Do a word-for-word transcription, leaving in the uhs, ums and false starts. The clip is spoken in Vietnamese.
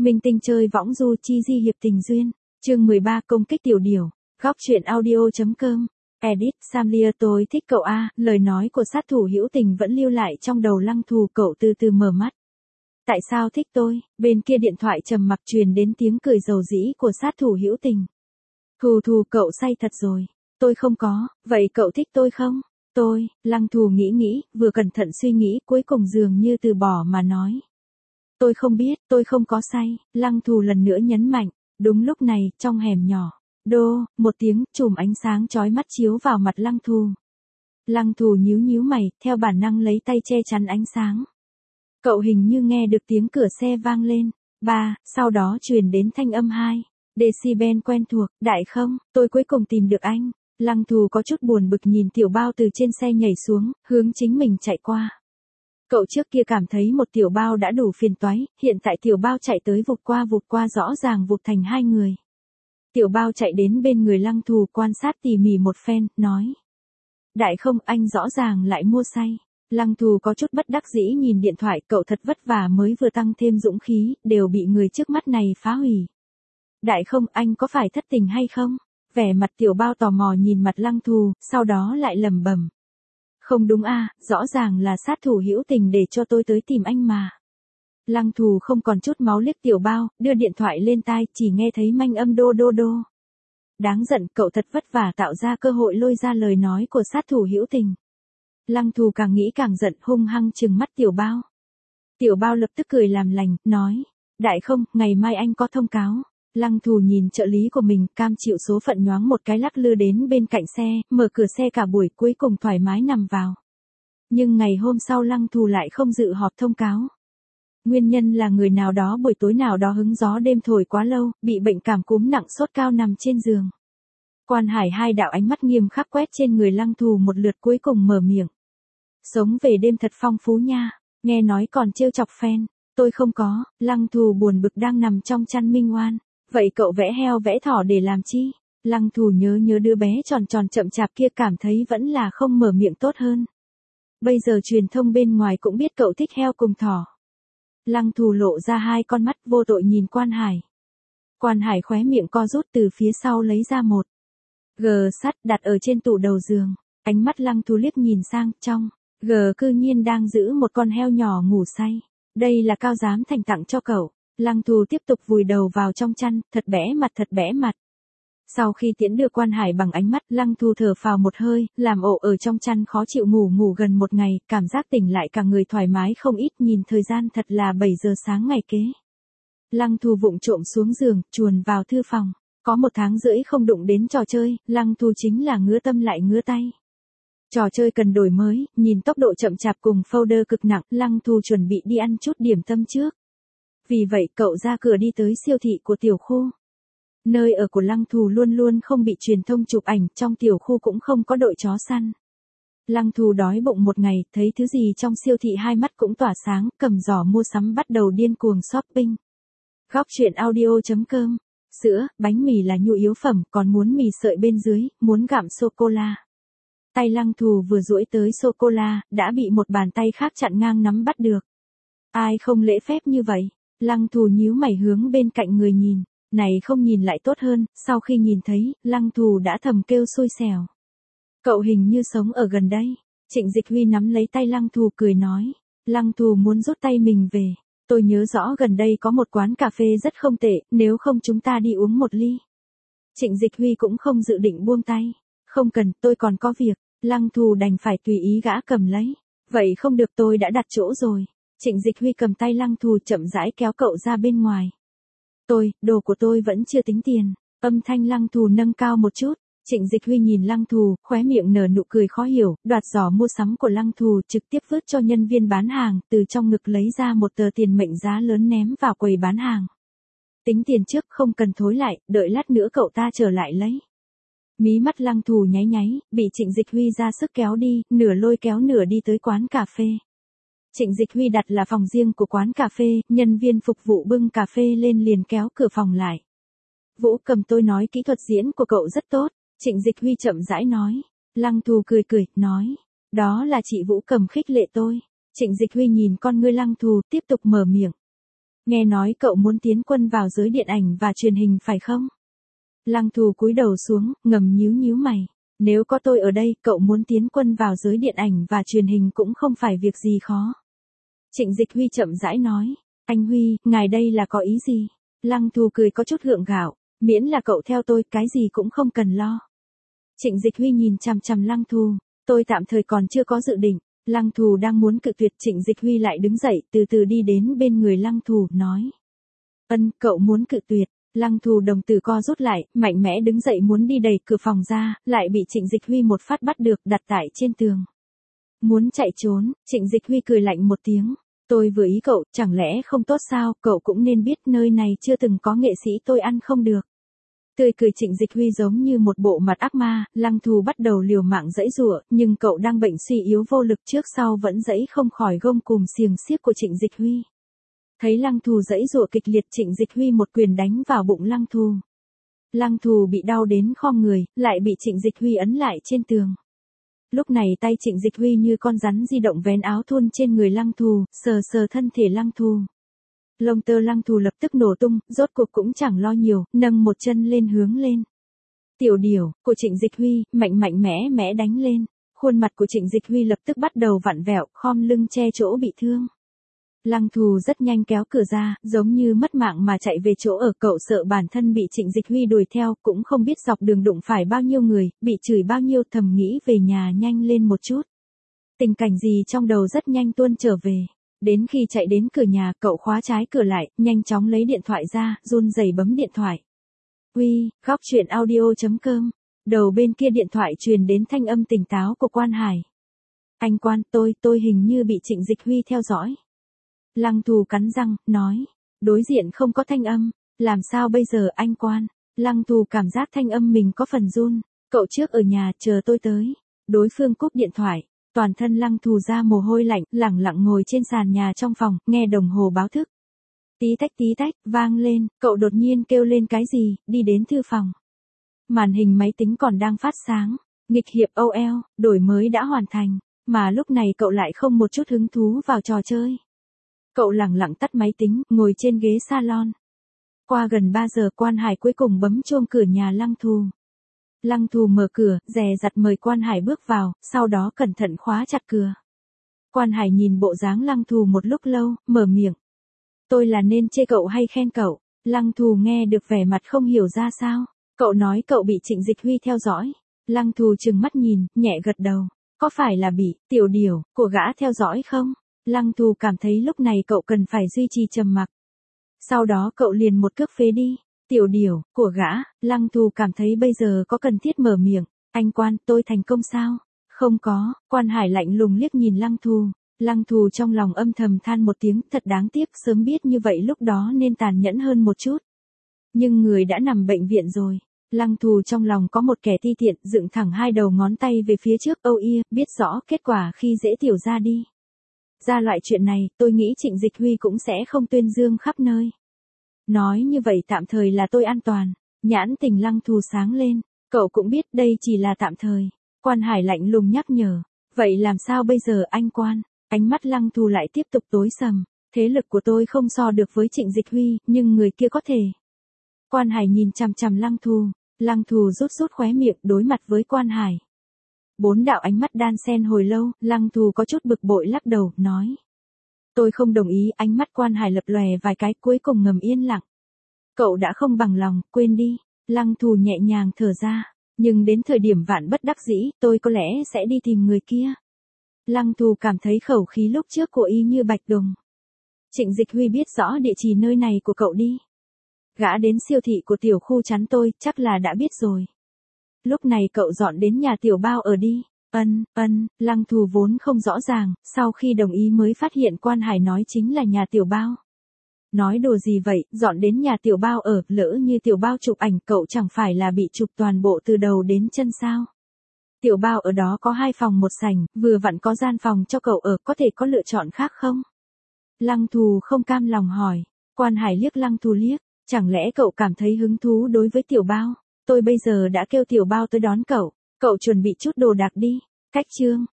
Minh tinh chơi võng du chi di hiệp tình duyên. Chương mười ba công kích tiểu điểu. Góc truyện audio.com. Edit Samlia tôi thích cậu a, lời nói của sát thủ hữu tình vẫn lưu lại trong đầu Lăng Thù, cậu từ từ mở mắt. Tại sao thích tôi? Bên kia điện thoại trầm mặc truyền đến tiếng cười dầu dĩ của sát thủ hữu tình. Thù thù, cậu say thật rồi. Tôi không có, vậy cậu thích tôi không? Tôi, Lăng Thù nghĩ nghĩ, vừa cẩn thận suy nghĩ, cuối cùng dường như từ bỏ mà nói. Tôi không biết, tôi không có say. Lăng Thù lần nữa nhấn mạnh. Đúng lúc này, trong hẻm nhỏ, đô, một tiếng, chùm ánh sáng chói mắt chiếu vào mặt Lăng Thù. Lăng Thù nhíu nhíu mày, theo bản năng lấy tay che chắn ánh sáng. Cậu hình như nghe được tiếng cửa xe vang lên. Ba, sau đó truyền đến thanh âm hai. Decibel quen thuộc, đại không, tôi cuối cùng tìm được anh. Lăng Thù có chút buồn bực nhìn Tiểu Bao từ trên xe nhảy xuống, hướng chính mình chạy qua. Cậu trước kia cảm thấy một Tiểu Bao đã đủ phiền toái, hiện tại Tiểu Bao chạy tới vụt qua vụt qua rõ ràng vụt thành hai người. Tiểu Bao chạy đến bên người Lăng Thù quan sát tỉ mỉ một phen, nói. Đại không, anh rõ ràng lại mua say. Lăng Thù có chút bất đắc dĩ nhìn điện thoại, cậu thật vất vả mới vừa tăng thêm dũng khí, đều bị người trước mắt này phá hủy. Đại không, anh có phải thất tình hay không? Vẻ mặt Tiểu Bao tò mò nhìn mặt Lăng Thù, sau đó lại lẩm bẩm. Không đúng a, rõ ràng là sát thủ hữu tình để cho tôi tới tìm anh mà. Lăng Thù không còn chút máu liếc Tiểu Bao, đưa điện thoại lên tai, chỉ nghe thấy manh âm đô đô đô. Đáng giận, cậu thật vất vả tạo ra cơ hội lôi ra lời nói của sát thủ hữu tình. Lăng Thù càng nghĩ càng giận, hung hăng trừng mắt Tiểu Bao. Tiểu Bao lập tức cười làm lành, nói. Đại không, ngày mai anh có thông cáo. Lăng Thù nhìn trợ lý của mình, cam chịu số phận nhoáng một cái lắc lư đến bên cạnh xe, mở cửa xe cả buổi, cuối cùng thoải mái nằm vào. Nhưng ngày hôm sau Lăng Thù lại không dự họp thông cáo. Nguyên nhân là người nào đó buổi tối nào đó hứng gió đêm thổi quá lâu, bị bệnh cảm cúm nặng sốt cao nằm trên giường. Quan Hải hai đạo ánh mắt nghiêm khắc quét trên người Lăng Thù một lượt, cuối cùng mở miệng. Sống về đêm thật phong phú nha, nghe nói còn trêu chọc fan. Tôi không có. Lăng Thù buồn bực đang nằm trong chăn minh oan. Vậy cậu vẽ heo vẽ thỏ để làm chi? Lăng Thù nhớ nhớ đứa bé tròn tròn chậm chạp kia, cảm thấy vẫn là không mở miệng tốt hơn. Bây giờ truyền thông bên ngoài cũng biết cậu thích heo cùng thỏ. Lăng Thù lộ ra hai con mắt vô tội nhìn Quan Hải. Quan Hải khóe miệng co rút, từ phía sau lấy ra một gờ sắt đặt ở trên tủ đầu giường. Ánh mắt Lăng Thù liếc nhìn sang, trong gờ cư nhiên đang giữ một con heo nhỏ ngủ say. Đây là Cao Giám Thành tặng cho cậu. Lăng Thù tiếp tục vùi đầu vào trong chăn, thật bẽ mặt thật bẽ mặt. Sau khi tiễn đưa Quan Hải bằng ánh mắt, Lăng Thù thở phào một hơi, làm ổ ở trong chăn khó chịu ngủ ngủ gần một ngày, cảm giác tỉnh lại cả người thoải mái không ít, nhìn thời gian thật là bảy giờ sáng ngày kế. Lăng Thù vụng trộm xuống giường, chuồn vào thư phòng. Có một tháng rưỡi không đụng đến trò chơi, Lăng Thù chính là ngứa tâm lại ngứa tay. Trò chơi cần đổi mới, nhìn tốc độ chậm chạp cùng folder cực nặng, Lăng Thù chuẩn bị đi ăn chút điểm tâm trước. Vì vậy cậu ra cửa đi tới siêu thị của tiểu khu. Nơi ở của Lăng Thù luôn luôn không bị truyền thông chụp ảnh, trong tiểu khu cũng không có đội chó săn. Lăng Thù đói bụng một ngày, thấy thứ gì trong siêu thị hai mắt cũng tỏa sáng, cầm giỏ mua sắm bắt đầu điên cuồng shopping. Góc truyện audio.com. Sữa, bánh mì là nhu yếu phẩm, còn muốn mì sợi bên dưới, muốn gặm sô-cô-la. Tay Lăng Thù vừa duỗi tới sô-cô-la, đã bị một bàn tay khác chặn ngang nắm bắt được. Ai không lễ phép như vậy? Lăng Thù nhíu mày hướng bên cạnh người nhìn. Này không nhìn lại tốt hơn, sau khi nhìn thấy, Lăng Thù đã thầm kêu xui xẻo. Cậu hình như sống ở gần đây. Trịnh Dịch Huy nắm lấy tay Lăng Thù cười nói. Lăng Thù muốn rút tay mình về. Tôi nhớ rõ gần đây có một quán cà phê rất không tệ, nếu không chúng ta đi uống một ly. Trịnh Dịch Huy cũng không dự định buông tay. Không cần, tôi còn có việc. Lăng Thù đành phải tùy ý gã cầm lấy. Vậy không được, tôi đã đặt chỗ rồi. Trịnh Dịch Huy cầm tay Lăng Thù chậm rãi kéo cậu ra bên ngoài. Tôi, đồ của tôi vẫn chưa tính tiền. Âm thanh Lăng Thù nâng cao một chút. Trịnh Dịch Huy nhìn Lăng Thù, khóe miệng nở nụ cười khó hiểu, đoạt giỏ mua sắm của Lăng Thù trực tiếp vứt cho nhân viên bán hàng, từ trong ngực lấy ra một tờ tiền mệnh giá lớn ném vào quầy bán hàng. Tính tiền trước, không cần thối lại, đợi lát nữa cậu ta trở lại lấy. Mí mắt Lăng Thù nháy nháy, bị Trịnh Dịch Huy ra sức kéo đi, nửa lôi kéo nửa đi tới quán cà phê. Trịnh Dịch Huy đặt là phòng riêng của quán cà phê, nhân viên phục vụ bưng cà phê lên liền kéo cửa phòng lại. Vũ Cầm, tôi nói kỹ thuật diễn của cậu rất tốt. Trịnh Dịch Huy chậm rãi nói. Lăng Thù cười cười, nói. Đó là chị Vũ Cầm khích lệ tôi. Trịnh Dịch Huy nhìn con ngươi Lăng Thù, tiếp tục mở miệng. nghe nói cậu muốn tiến quân vào giới điện ảnh và truyền hình phải không? Lăng Thù cúi đầu xuống, ngầm nhíu nhíu mày. Nếu có tôi ở đây, cậu muốn tiến quân vào giới điện ảnh và truyền hình cũng không phải việc gì khó. Trịnh Dịch Huy chậm rãi nói. Anh Huy, ngài đây là có ý gì? Lăng Thù cười có chút gượng gạo. Miễn là cậu theo tôi, cái gì cũng không cần lo. Trịnh Dịch Huy nhìn chằm chằm Lăng Thù. Tôi tạm thời còn chưa có dự định. Lăng Thù đang muốn cự tuyệt, Trịnh Dịch Huy lại đứng dậy, từ từ đi đến bên người Lăng Thù, nói. Ân, cậu muốn cự tuyệt. Lăng Thù đồng tử co rút lại, mạnh mẽ đứng dậy muốn đi đẩy cửa phòng ra, lại bị Trịnh Dịch Huy một phát bắt được, đặt tại trên tường. Muốn chạy trốn, Trịnh Dịch Huy cười lạnh một tiếng. Tôi vừa ý cậu, chẳng lẽ không tốt sao, cậu cũng nên biết nơi này chưa từng có nghệ sĩ tôi ăn không được. Tươi cười Trịnh Dịch Huy giống như một bộ mặt ác ma, Lăng Thù bắt đầu liều mạng giãy giụa, nhưng cậu đang bệnh suy yếu vô lực, trước sau vẫn giãy không khỏi gông cùm xiềng xiếc của Trịnh Dịch Huy. Thấy Lăng Thù giãy giụa kịch liệt, Trịnh Dịch Huy một quyền đánh vào bụng Lăng Thù. Lăng Thù bị đau đến khom người, lại bị Trịnh Dịch Huy ấn lại trên tường. Lúc này tay Trịnh Dịch Huy như con rắn di động vén áo thun trên người Lăng Thù, sờ sờ thân thể Lăng Thù. Lông tơ Lăng Thù lập tức nổ tung, rốt cuộc cũng chẳng lo nhiều, nâng một chân lên hướng lên. Tiểu điểu, của Trịnh Dịch Huy, mạnh mạnh mẽ mẽ đánh lên. Khuôn mặt của Trịnh Dịch Huy lập tức bắt đầu vặn vẹo, khom lưng che chỗ bị thương. Lăng Thù rất nhanh kéo cửa ra, giống như mất mạng mà chạy về chỗ ở, cậu sợ bản thân bị Trịnh Dịch Huy đuổi theo, cũng không biết dọc đường đụng phải bao nhiêu người, bị chửi bao nhiêu, thầm nghĩ về nhà nhanh lên một chút. Tình cảnh gì trong đầu rất nhanh tuôn trở về. Đến khi chạy đến cửa nhà, cậu khóa trái cửa lại, nhanh chóng lấy điện thoại ra, run rẩy bấm điện thoại. Uy, góc truyện audio chấm com. Đầu bên kia điện thoại truyền đến thanh âm tỉnh táo của Quan Hải. Anh Quan, tôi, tôi hình như bị Trịnh Dịch Huy theo dõi. Lăng Thù cắn răng, nói. Đối diện không có thanh âm, làm sao bây giờ anh Quan? Lăng Thù cảm giác thanh âm mình có phần run. Cậu trước ở nhà, chờ tôi tới. Đối phương cúp điện thoại. Toàn thân Lăng Thù ra mồ hôi lạnh, lẳng lặng ngồi trên sàn nhà trong phòng, nghe đồng hồ báo thức. Tí tách tí tách, vang lên, cậu đột nhiên kêu lên cái gì, đi đến thư phòng. Màn hình máy tính còn đang phát sáng, nghịch hiệp ô lờ, đổi mới đã hoàn thành, mà lúc này cậu lại không một chút hứng thú vào trò chơi. Cậu lẳng lặng tắt máy tính, ngồi trên ghế salon. Qua gần ba giờ, Quan Hải cuối cùng bấm chuông cửa nhà Lăng Thù. Lăng Thù mở cửa, dè dặt mời Quan Hải bước vào, sau đó cẩn thận khóa chặt cửa. Quan Hải nhìn bộ dáng Lăng Thù một lúc lâu, mở miệng. Tôi là nên chê cậu hay khen cậu? Lăng Thù nghe được vẻ mặt không hiểu ra sao. Cậu nói cậu bị Trịnh Dịch Huy theo dõi. Lăng Thù trừng mắt nhìn, nhẹ gật đầu. Có phải là bị, tiểu điểu, của gã theo dõi không? Lăng Thù cảm thấy lúc này cậu cần phải duy trì trầm mặc. Sau đó cậu liền một cước phế đi. Tiểu điểu, của gã, Lăng Thù cảm thấy bây giờ có cần thiết mở miệng. Anh Quan, tôi thành công sao? Không có, Quan Hải lạnh lùng liếc nhìn Lăng Thù. Lăng Thù trong lòng âm thầm than một tiếng, thật đáng tiếc, sớm biết như vậy lúc đó nên tàn nhẫn hơn một chút. Nhưng người đã nằm bệnh viện rồi. Lăng Thù trong lòng có một kẻ ti tiện, dựng thẳng hai đầu ngón tay về phía trước, âu ia, biết rõ kết quả khi dễ tiểu ra đi. Ra loại chuyện này, tôi nghĩ Trịnh Dịch Huy cũng sẽ không tuyên dương khắp nơi. Nói như vậy tạm thời là tôi an toàn. Nhãn tình Lăng Thù sáng lên. Cậu cũng biết đây chỉ là tạm thời. Quan Hải lạnh lùng nhắc nhở. Vậy làm sao bây giờ anh Quan? Ánh mắt Lăng Thù lại tiếp tục tối sầm. Thế lực của tôi không so được với Trịnh Dịch Huy, nhưng người kia có thể. Quan Hải nhìn chằm chằm Lăng Thù. Lăng Thù rút rút khóe miệng đối mặt với Quan Hải. Bốn đạo ánh mắt đan xen hồi lâu, Lăng Thù có chút bực bội lắc đầu, nói. Tôi không đồng ý, ánh mắt Quan Hải lập lòe vài cái, cuối cùng ngầm yên lặng. Cậu đã không bằng lòng, quên đi. Lăng Thù nhẹ nhàng thở ra. Nhưng đến thời điểm vạn bất đắc dĩ, tôi có lẽ sẽ đi tìm người kia. Lăng Thù cảm thấy khẩu khí lúc trước của y như bạch đùng. Trịnh Dịch Huy biết rõ địa chỉ nơi này của cậu đi. Gã đến siêu thị của tiểu khu chắn tôi, chắc là đã biết rồi. Lúc này cậu dọn đến nhà tiểu bao ở đi. Ân, ân, Lăng Thù vốn không rõ ràng, sau khi đồng ý mới phát hiện Quan Hải nói chính là nhà tiểu bao. Nói đùa gì vậy, dọn đến nhà tiểu bao ở, lỡ như tiểu bao chụp ảnh cậu chẳng phải là bị chụp toàn bộ từ đầu đến chân sao. Tiểu bao ở đó có hai phòng một sảnh, vừa vặn có gian phòng cho cậu ở, có thể có lựa chọn khác không? Lăng Thù không cam lòng hỏi. Quan Hải liếc Lăng Thù liếc, chẳng lẽ cậu cảm thấy hứng thú đối với tiểu bao? Tôi bây giờ đã kêu tiểu bao tới đón cậu, cậu chuẩn bị chút đồ đạc đi. Cách chương,